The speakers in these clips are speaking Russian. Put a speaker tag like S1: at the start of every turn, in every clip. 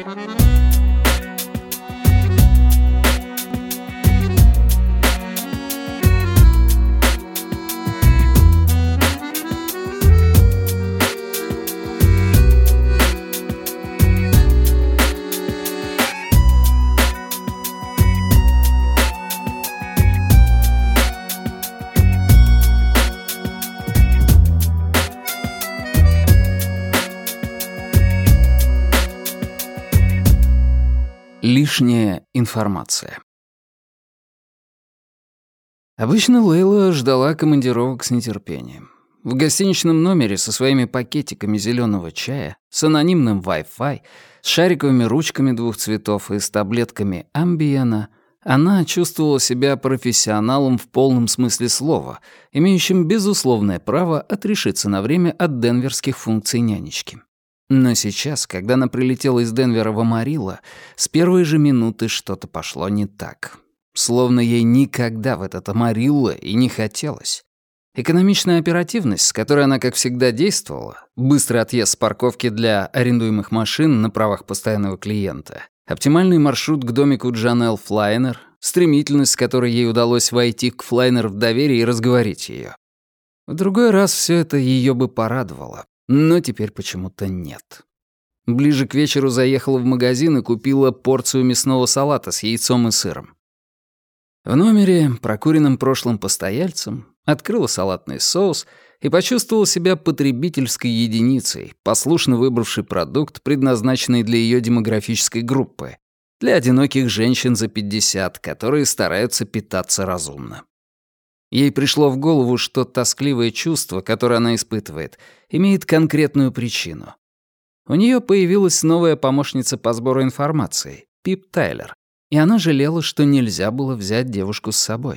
S1: Лишняя информация. Обычно Лейла ждала командировок с нетерпением. В гостиничном номере со своими пакетиками зеленого чая, с анонимным Wi-Fi, с шариковыми ручками двух цветов и с таблетками амбиена она чувствовала себя профессионалом в полном смысле слова, имеющим безусловное право отрешиться на время от денверских функций нянечки. Но сейчас, когда она прилетела из Денвера в Амарило, с первой же минуты что-то пошло не так. Словно ей никогда в этот Амарило и не хотелось. Экономичная оперативность, с которой она, как всегда, действовала, быстрый отъезд с парковки для арендуемых машин на правах постоянного клиента, оптимальный маршрут к домику Джанел Флайнер, стремительность, с которой ей удалось войти к Флайнер в доверие и разговорить ее. В другой раз все это ее бы порадовало. Но теперь почему-то нет. Ближе к вечеру заехала в магазин и купила порцию мясного салата с яйцом и сыром. В номере, прокуренным прошлым постояльцем, открыла салатный соус и почувствовала себя потребительской единицей, послушно выбравшей продукт, предназначенный для ее демографической группы, для одиноких женщин за 50, которые стараются питаться разумно. Ей пришло в голову, что тоскливое чувство, которое она испытывает, имеет конкретную причину. У нее появилась новая помощница по сбору информации, Пип Тайлер, и она жалела, что нельзя было взять девушку с собой.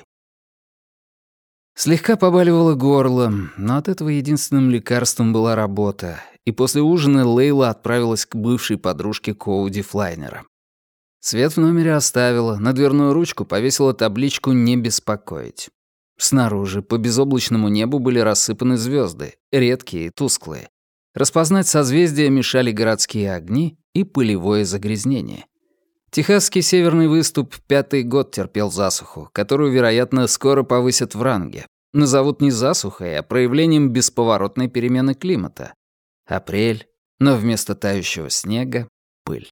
S1: Слегка побаливало горло, но от этого единственным лекарством была работа, и после ужина Лейла отправилась к бывшей подружке Коуди Флайнера. Свет в номере оставила, на дверную ручку повесила табличку «Не беспокоить». Снаружи по безоблачному небу были рассыпаны звезды, редкие и тусклые. Распознать созвездия мешали городские огни и пылевое загрязнение. Техасский северный выступ 5-й год терпел засуху, которую, вероятно, скоро повысят в ранге. Назовут не засухой, а проявлением бесповоротной перемены климата. Апрель, но вместо тающего снега — пыль.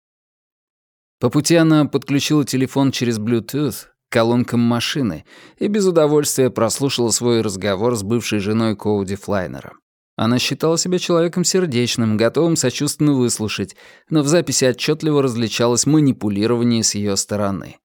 S1: По пути она подключила телефон через Bluetooth к колонкам машины и без удовольствия прослушала свой разговор с бывшей женой Коуди Флайнера. Она считала себя человеком сердечным, готовым сочувственно выслушать, но в записи отчетливо различалось манипулирование с ее стороны.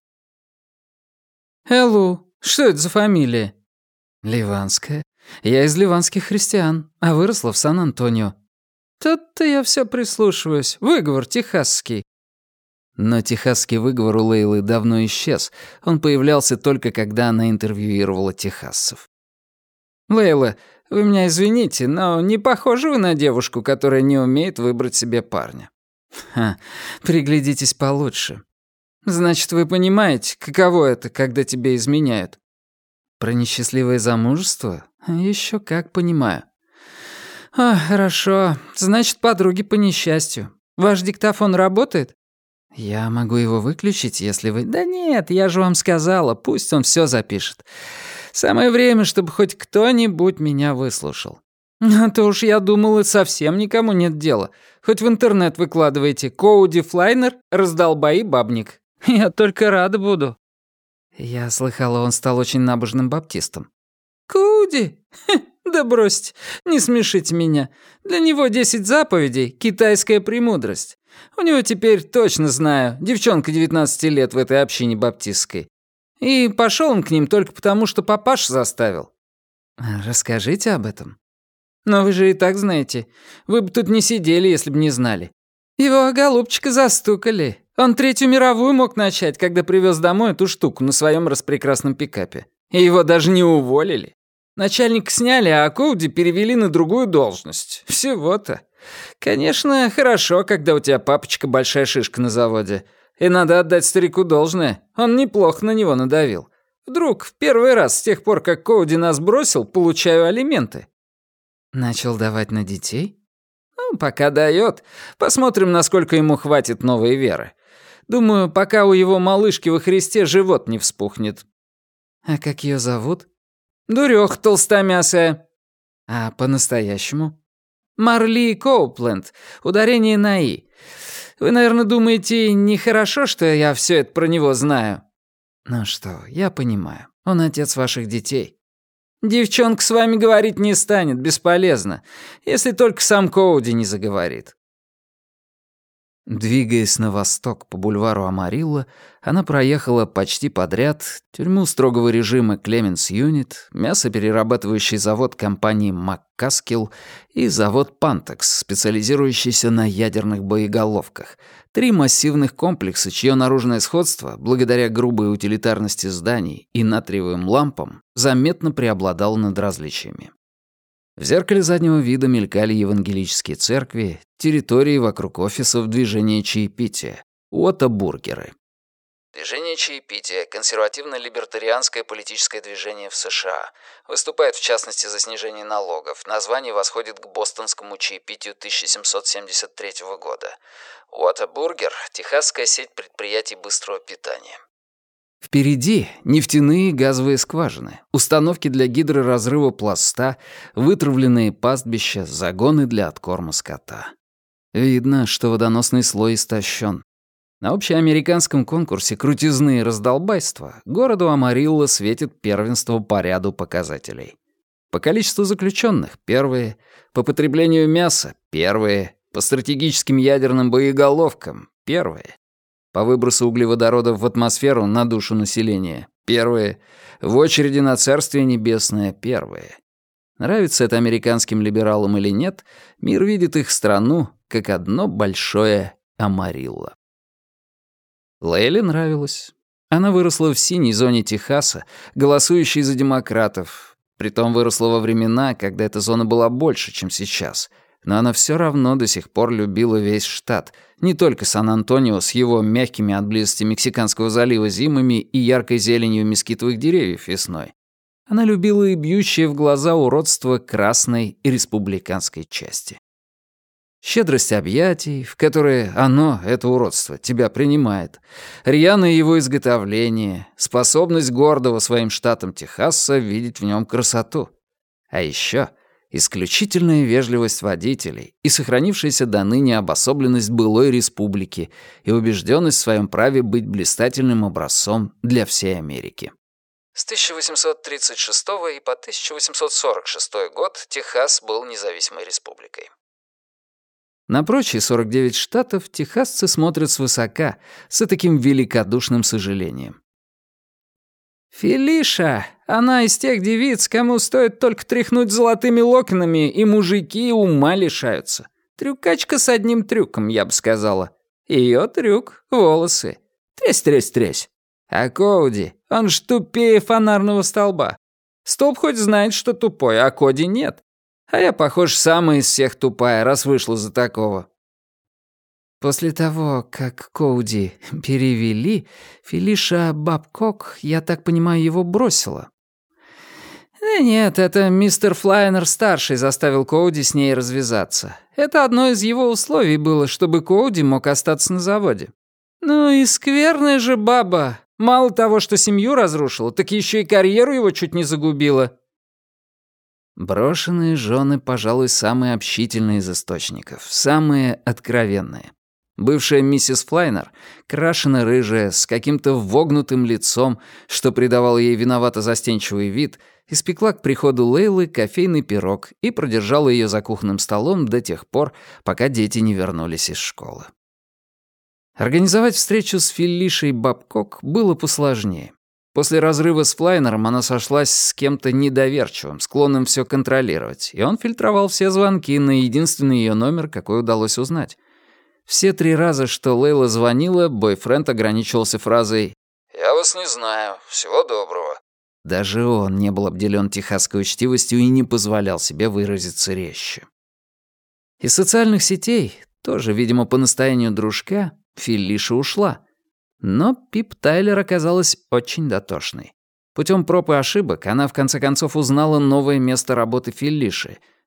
S1: «Эллу, что это за фамилия?» «Ливанская. Я из ливанских христиан, а выросла в Сан-Антонио». «Тут-то я все прислушиваюсь. Выговор техасский». Но техасский выговор у Лейлы давно исчез. Он появлялся только когда она интервьюировала техасцев. «Лейла, вы меня извините, но не похожи вы на девушку, которая не умеет выбрать себе парня». «Ха, приглядитесь получше. Значит, вы понимаете, каково это, когда тебе изменяют?» «Про несчастливое замужество? Еще как понимаю». Хорошо. Значит, подруги по несчастью. Ваш диктофон работает?» «Я могу его выключить, если вы...» «Да нет, я же вам сказала, пусть он все запишет. Самое время, чтобы хоть кто-нибудь меня выслушал. А то уж я думал, и совсем никому нет дела. Хоть в интернет выкладывайте. Коуди Флайнер, раздолбай бабник. Я только рада буду». Я слыхала, он стал очень набожным баптистом. «Коуди? Да бросьте, не смешите меня. Для него 10 заповедей — китайская премудрость. У него теперь, точно знаю, девчонка 19 лет в этой общине баптистской. И пошел он к ним только потому, что папаша заставил». «Расскажите об этом». «Но вы же и так знаете. Вы бы тут не сидели, если бы не знали. Его голубчика застукали. Он Третью мировую мог начать, когда привез домой эту штуку на своем распрекрасном пикапе. И его даже не уволили. Начальника сняли, а Коуди перевели на другую должность. Всего-то. Конечно, хорошо, когда у тебя папочка большая шишка на заводе. И надо отдать старику должное. Он неплохо на него надавил. Вдруг в первый раз с тех пор, как Коуди нас бросил, получаю алименты». «Начал давать на детей?» Пока дает. Посмотрим, насколько ему хватит новой веры. Думаю, пока у его малышки во Христе живот не вспухнет». «А как ее зовут?» «Дурёх толстомясая». «А по-настоящему?» «Марли Коупленд. Ударение на «и». Вы, наверное, думаете, нехорошо, что я все это про него знаю?» «Ну что, я понимаю. Он отец ваших детей». «Девчонка с вами говорить не станет, бесполезно. Если только сам Коуди не заговорит». Двигаясь на восток по бульвару Амарилла, она проехала почти подряд тюрьму строгого режима Клеменс Юнит, мясоперерабатывающий завод компании МакКаскилл и завод Пантекс, специализирующийся на ядерных боеголовках. 3 массивных комплекса, чье наружное сходство, благодаря грубой утилитарности зданий и натриевым лампам, заметно преобладало над различиями. В зеркале заднего вида мелькали евангелические церкви, территории вокруг офисов движения чаепития, Уотабургеры. Движение чаепития — консервативно-либертарианское политическое движение в США. Выступает, в частности, за снижение налогов. Название восходит к бостонскому чаепитию 1773 года. Уотабургер — техасская сеть предприятий быстрого питания. Впереди нефтяные и газовые скважины, установки для гидроразрыва пласта, вытравленные пастбища, загоны для откорма скота. Видно, что водоносный слой истощен. На общеамериканском конкурсе «Крутизны и раздолбайства» городу Амарилла светит первенство по ряду показателей. По количеству заключенных — первые, по потреблению мяса — первые, по стратегическим ядерным боеголовкам — первые. По выбросу углеводородов в атмосферу на душу населения — первые. В очереди на Царствие Небесное — первые. Нравится это американским либералам или нет, мир видит их страну как одно большое Амарилло. Лейле нравилось. Она выросла в синей зоне Техаса, голосующей за демократов. Притом выросла во времена, когда эта зона была больше, чем сейчас. Но она все равно до сих пор любила весь штат, не только Сан-Антонио с его мягкими от близости Мексиканского залива зимами и яркой зеленью мескитовых деревьев весной. Она любила и бьющее в глаза уродство красной и республиканской части. Щедрость объятий, в которые оно, это уродство, тебя принимает, рьяное его изготовление, способность гордого своим штатом Техаса видеть в нем красоту. А еще исключительная вежливость водителей и сохранившаяся до ныне обособленность былой республики и убежденность в своем праве быть блистательным образцом для всей Америки. С 1836 и по 1846 год Техас был независимой республикой. На прочие 49 штатов техасцы смотрят свысока, с таким великодушным сожалением. «Фелиша, она из тех девиц, кому стоит только тряхнуть золотыми локонами, и мужики ума лишаются. Трюкачка с одним трюком, я бы сказала. Ее трюк — волосы. Тресь-тресь-тресь. А Коуди, он ж тупее фонарного столба. Столб хоть знает, что тупой, а Коди нет. А я, похож, самая из всех тупая, раз вышла за такого». После того, как Коуди перевели, Фелиша Бабкок, я так понимаю, его бросила. Нет, это мистер Флайнер-старший заставил Коуди с ней развязаться. Это одно из его условий было, чтобы Коуди мог остаться на заводе. Ну и скверная же баба. Мало того, что семью разрушила, так еще и карьеру его чуть не загубила. Брошенные жены, пожалуй, самые общительные из источников, самые откровенные. Бывшая миссис Флайнер, крашено-рыжая, с каким-то вогнутым лицом, что придавало ей виновато-застенчивый вид, испекла к приходу Лейлы кофейный пирог и продержала ее за кухонным столом до тех пор, пока дети не вернулись из школы. Организовать встречу с Фелишей Бабкок было посложнее. После разрыва с Флайнером она сошлась с кем-то недоверчивым, склонным все контролировать, и он фильтровал все звонки на единственный ее номер, какой удалось узнать. Все 3 раза, что Лейла звонила, бойфренд ограничивался фразой «Я вас не знаю, всего доброго». Даже он не был обделен техасской учтивостью и не позволял себе выразиться резче. Из социальных сетей, тоже, видимо, по настоянию дружка, Фелиша ушла. Но Пип Тайлер оказалась очень дотошной. Путем проб и ошибок она в конце концов узнала новое место работы Фелиши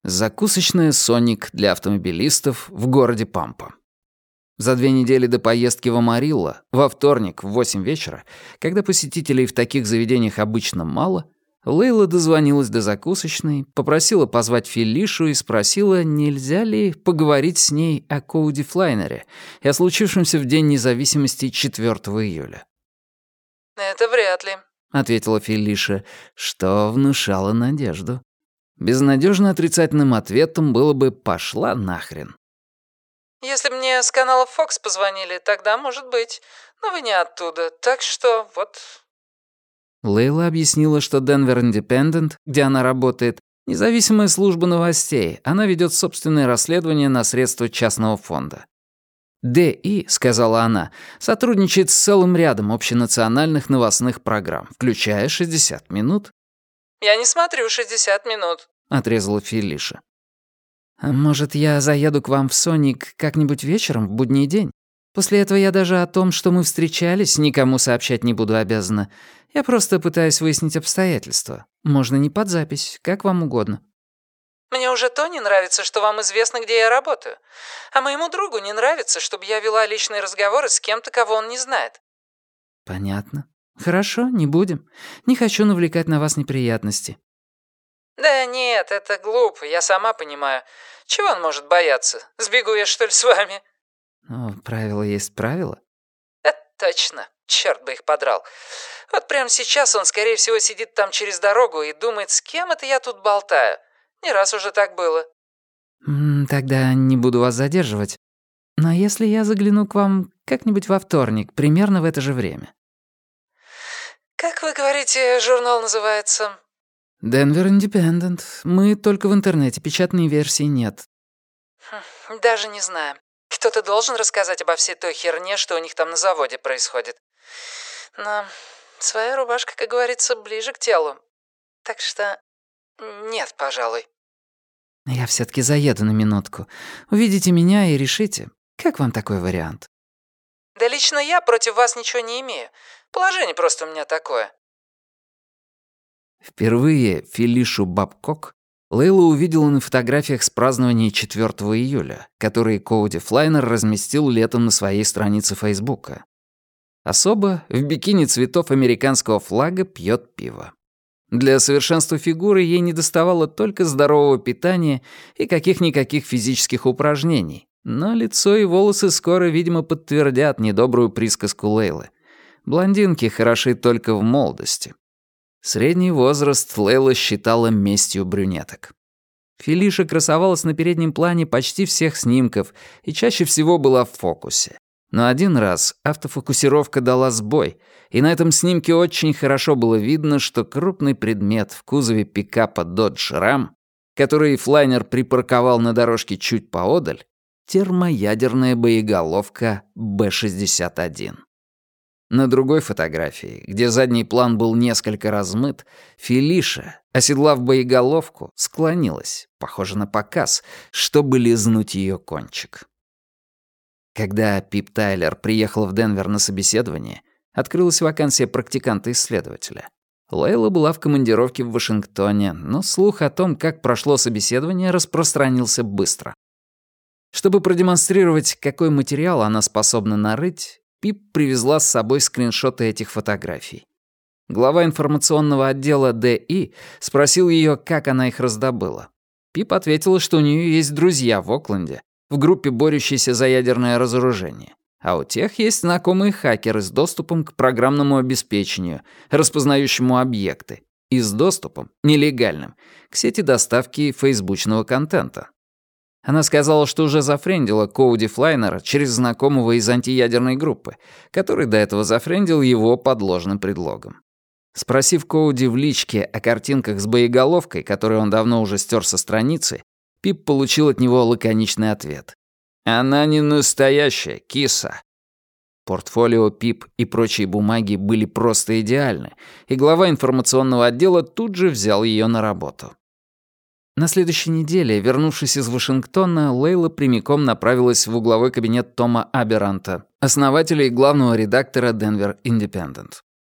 S1: Закусочная «Соник» для автомобилистов в городе Пампа. За 2 недели до поездки в Амарилло, во вторник в 8 вечера, когда посетителей в таких заведениях обычно мало, Лейла дозвонилась до закусочной, попросила позвать Фелишу и спросила, нельзя ли поговорить с ней о Коуди Флайнере и о случившемся в День независимости 4 июля.
S2: «Это вряд ли»,
S1: — ответила Фелиша, что внушало надежду. Безнадежно отрицательным ответом было бы «пошла нахрен».
S2: «Если бы мне с канала Fox позвонили, тогда может быть. Но вы не оттуда, так что вот...»
S1: Лейла объяснила, что Denver Independent, где она работает, независимая служба новостей. Она ведет собственное расследование на средства частного фонда. «ДИ», — сказала она, — сотрудничает с целым рядом общенациональных новостных программ, включая «60 минут».
S2: «Я не смотрю 60 минут»,
S1: — отрезала Фелиша. «А может, я заеду к вам в «Соник» как-нибудь вечером в будний день? После этого я даже о том, что мы встречались, никому сообщать не буду обязана. Я просто пытаюсь выяснить обстоятельства. Можно не под запись, как вам угодно».
S2: «Мне уже то не нравится, что вам известно, где я работаю. А моему другу не нравится, чтобы я вела личные разговоры с кем-то, кого он не знает».
S1: «Понятно. Хорошо, не будем. Не хочу навлекать на вас неприятности».
S2: «Да нет, это глупо, я сама понимаю. Чего он может бояться? Сбегу я, что ли, с вами?»
S1: «Ну, правило есть правило».
S2: «Это точно. Черт бы их подрал. Вот прямо сейчас он, скорее всего, сидит там через дорогу и думает, с кем это я тут болтаю. Не раз уже так было».
S1: «Тогда не буду вас задерживать. Но если я загляну к вам как-нибудь во вторник, примерно в это же время?»
S2: «Как вы говорите, журнал называется?»
S1: «Denver Independent. Мы только в интернете, печатной версии нет».
S2: «Даже не знаю. Кто-то должен рассказать обо всей той херне, что у них там на заводе происходит. Но своя рубашка, как говорится, ближе к телу. Так что нет, пожалуй».
S1: «Я все-таки заеду на минутку. Увидите меня и решите, как вам такой вариант?»
S2: «Да лично я против вас ничего не имею. Положение просто у меня такое».
S1: Впервые Фелишу Бабкок Лейла увидела на фотографиях с празднования 4 июля, которые Коуди Флайнер разместил летом на своей странице Фейсбука. Особо в бикини цветов американского флага пьет пиво. Для совершенства фигуры ей недоставало только здорового питания и каких-никаких физических упражнений, но лицо и волосы скоро, видимо, подтвердят недобрую присказку Лейлы. Блондинки хороши только в молодости. Средний возраст Лейла считала местью брюнеток. Фелиша красовалась на переднем плане почти всех снимков и чаще всего была в фокусе. Но один раз автофокусировка дала сбой, и на этом снимке очень хорошо было видно, что крупный предмет в кузове пикапа Dodge Ram, который Флайнер припарковал на дорожке чуть поодаль, термоядерная боеголовка Б-61. На другой фотографии, где задний план был несколько размыт, Фелиша, оседлав боеголовку, склонилась, похоже на показ, чтобы лизнуть ее кончик. Когда Пип Тайлер приехал в Денвер на собеседование, открылась вакансия практиканта-исследователя. Лейла была в командировке в Вашингтоне, но слух о том, как прошло собеседование, распространился быстро. Чтобы продемонстрировать, какой материал она способна нарыть, Пип привезла с собой скриншоты этих фотографий. Глава информационного отдела ДИ спросил ее, как она их раздобыла. Пип ответила, что у нее есть друзья в Окленде, в группе, борющейся за ядерное разоружение, а у тех есть знакомые хакеры с доступом к программному обеспечению, распознающему объекты, и с доступом, нелегальным, к сети доставки фейсбучного контента. Она сказала, что уже зафрендила Коуди Флайнера через знакомого из антиядерной группы, который до этого зафрендил его под ложным предлогом. Спросив Коуди в личке о картинках с боеголовкой, которые он давно уже стер со страницы, Пип получил от него лаконичный ответ. «Она не настоящая, киса». Портфолио Пип и прочие бумаги были просто идеальны, и глава информационного отдела тут же взял ее на работу. На следующей неделе, вернувшись из Вашингтона, Лейла прямиком направилась в угловой кабинет Тома Аберанта, основателя и главного редактора Denver Independent.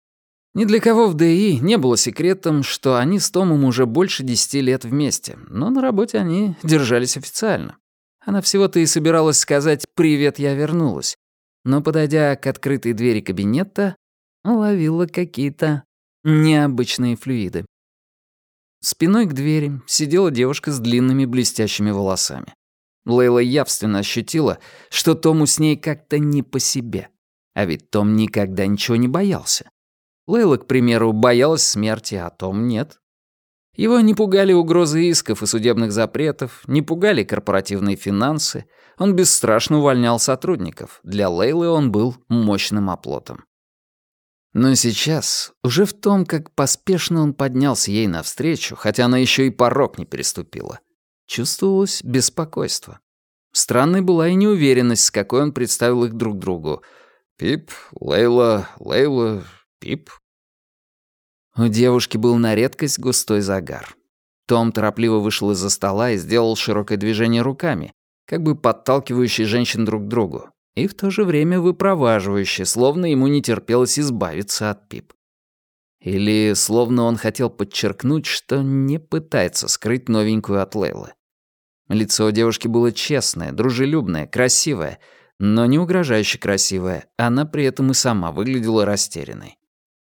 S1: Ни для кого в ДИ не было секретом, что они с Томом уже больше 10 лет вместе, но на работе они держались официально. Она всего-то и собиралась сказать «Привет, я вернулась», но, подойдя к открытой двери кабинета, уловила какие-то необычные флюиды. Спиной к двери сидела девушка с длинными блестящими волосами. Лейла явственно ощутила, что Тому с ней как-то не по себе. А ведь Том никогда ничего не боялся. Лейла, к примеру, боялась смерти, а Том нет. Его не пугали угрозы исков и судебных запретов, не пугали корпоративные финансы. Он бесстрашно увольнял сотрудников. Для Лейлы он был мощным оплотом. Но сейчас, уже в том, как поспешно он поднялся ей навстречу, хотя она еще и порог не переступила, чувствовалось беспокойство. Странной была и неуверенность, с какой он представил их друг другу. «Пип, Лейла, Лейла, Пип». У девушки был на редкость густой загар. Том торопливо вышел из-за стола и сделал широкое движение руками, как бы подталкивающие женщин друг к другу, и в то же время выпроваживающие, словно ему не терпелось избавиться от Пип. Или словно он хотел подчеркнуть, что не пытается скрыть новенькую от Лейлы. Лицо у девушки было честное, дружелюбное, красивое, но не угрожающе красивое, она при этом и сама выглядела растерянной.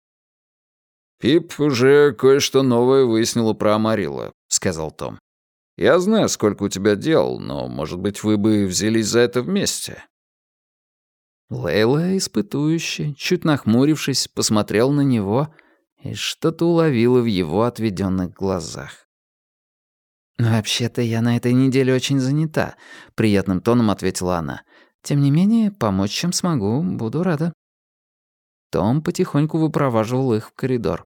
S1: «Пип уже кое-что новое выяснила про Амарилла», — сказал Том. «Я знаю, сколько у тебя дел, но, может быть, вы бы взялись за это вместе». Лейла, испытующе, чуть нахмурившись, посмотрела на него и что-то уловила в его отведенных глазах. «Вообще-то я на этой неделе очень занята», — приятным тоном ответила она. «Тем не менее, помочь, чем смогу, буду рада». Том потихоньку выпроваживал их в коридор.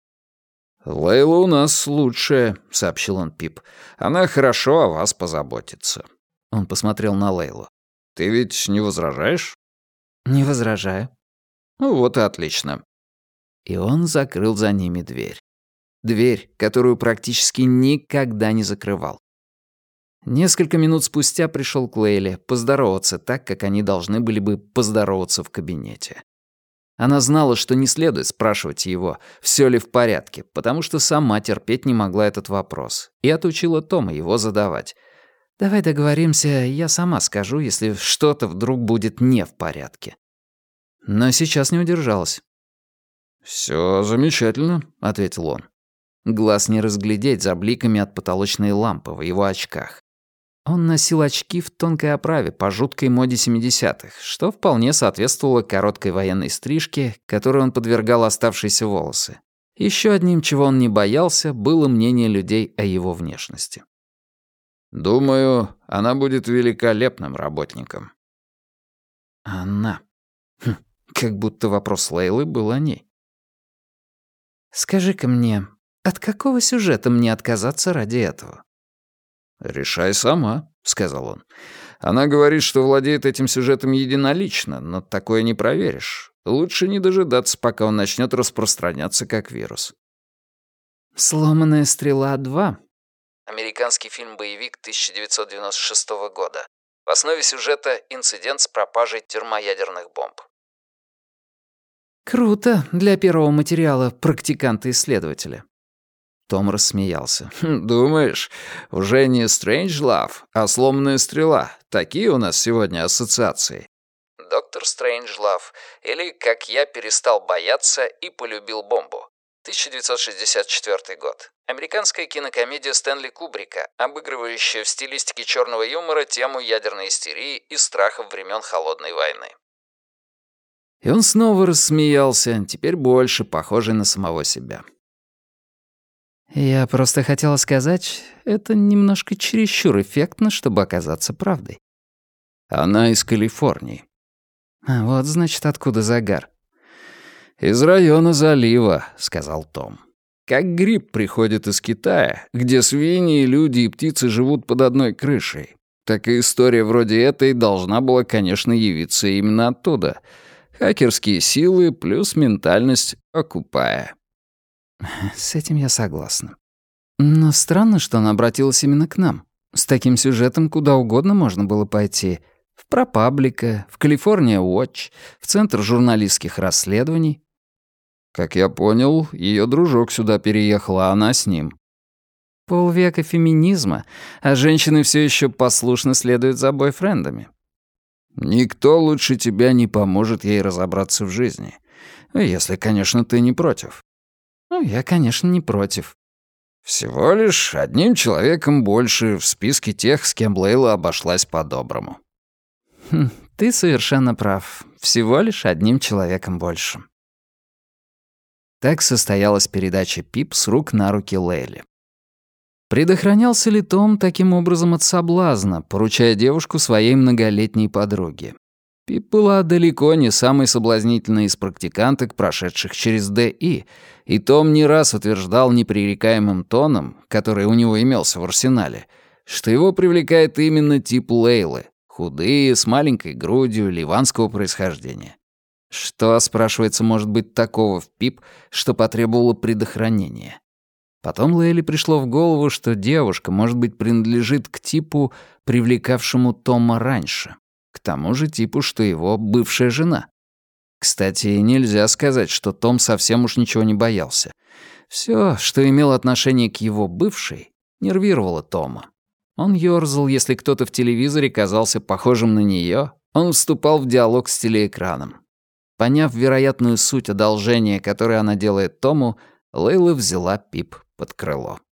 S1: «Лейла у нас лучшая», — сообщил он Пип. «Она хорошо о вас позаботится». Он посмотрел на Лейлу. «Ты ведь не возражаешь?» «Не возражаю». «Ну вот и отлично». И он закрыл за ними дверь. Дверь, которую практически никогда не закрывал. Несколько минут спустя пришел к Лейле поздороваться так, как они должны были бы поздороваться в кабинете. Она знала, что не следует спрашивать его, все ли в порядке, потому что сама терпеть не могла этот вопрос, и отучила Тома его задавать. «Давай договоримся, я сама скажу, если что-то вдруг будет не в порядке». Но сейчас не удержалась. «Всё замечательно», — ответил он. Глаз не разглядеть за бликами от потолочной лампы в его очках. Он носил очки в тонкой оправе по жуткой моде 70-х, что вполне соответствовало короткой военной стрижке, которой он подвергал оставшиеся волосы. Еще одним, чего он не боялся, было мнение людей о его внешности. «Думаю, она будет великолепным работником». Она. Как будто вопрос Лейлы был о ней. «Скажи-ка мне, от какого сюжета мне отказаться ради этого?» «Решай сама», — сказал он. «Она говорит, что владеет этим сюжетом единолично, но такое не проверишь. Лучше не дожидаться, пока он начнет распространяться как вирус». «Сломанная стрела 2». Американский фильм-боевик 1996 года. В основе сюжета инцидент с пропажей термоядерных бомб. «Круто для первого материала практиканта-исследователя». Том рассмеялся. «Думаешь, уже не Стрейнджлав, а сломанная стрела. Такие у нас сегодня ассоциации». «Доктор Стрейнджлав» или «Как я перестал бояться и полюбил бомбу». 1964 год. Американская кинокомедия Стэнли Кубрика, обыгрывающая в стилистике черного юмора тему ядерной истерии и страхов времен Холодной войны. И он снова рассмеялся, теперь больше похожий на самого себя. «Я просто хотела сказать, это немножко чересчур эффектно, чтобы оказаться правдой». «Она из Калифорнии». «А вот, значит, откуда загар». «Из района залива», — сказал Том. «Как гриб приходит из Китая, где свиньи, люди и птицы живут под одной крышей. Так и история вроде этой должна была, конечно, явиться именно оттуда. Хакерские силы плюс ментальность окупая». «С этим я согласна. Но странно, что она обратилась именно к нам. С таким сюжетом куда угодно можно было пойти. В ProPublica, в California Watch, в Центр журналистских расследований». Как я понял, ее дружок сюда переехал, а она с ним. Полвека феминизма, а женщины все еще послушно следуют за бойфрендами. Никто лучше тебя не поможет ей разобраться в жизни. Если, конечно, ты не против. Я, конечно, не против. Всего лишь одним человеком больше в списке тех, с кем Лейла обошлась по-доброму. Ты совершенно прав. Всего лишь одним человеком больше. Так состоялась передача Пип с рук на руки Лейле. Предохранялся ли Том таким образом от соблазна, поручая девушку своей многолетней подруге? Пип была далеко не самой соблазнительной из практиканток, прошедших через ДИ, и Том не раз утверждал непререкаемым тоном, который у него имелся в арсенале, что его привлекает именно тип Лейлы, худые, с маленькой грудью, ливанского происхождения. Что, спрашивается, может быть такого в Пип, что потребовало предохранения? Потом Лейле пришло в голову, что девушка, может быть, принадлежит к типу, привлекавшему Тома раньше, к тому же типу, что его бывшая жена. Кстати, нельзя сказать, что Том совсем уж ничего не боялся. Всё, что имело отношение к его бывшей, нервировало Тома. Он ёрзал, если кто-то в телевизоре казался похожим на неё, он вступал в диалог с телеэкраном. Поняв вероятную суть одолжения, которое она делает Тому, Лейла взяла Пип под крыло.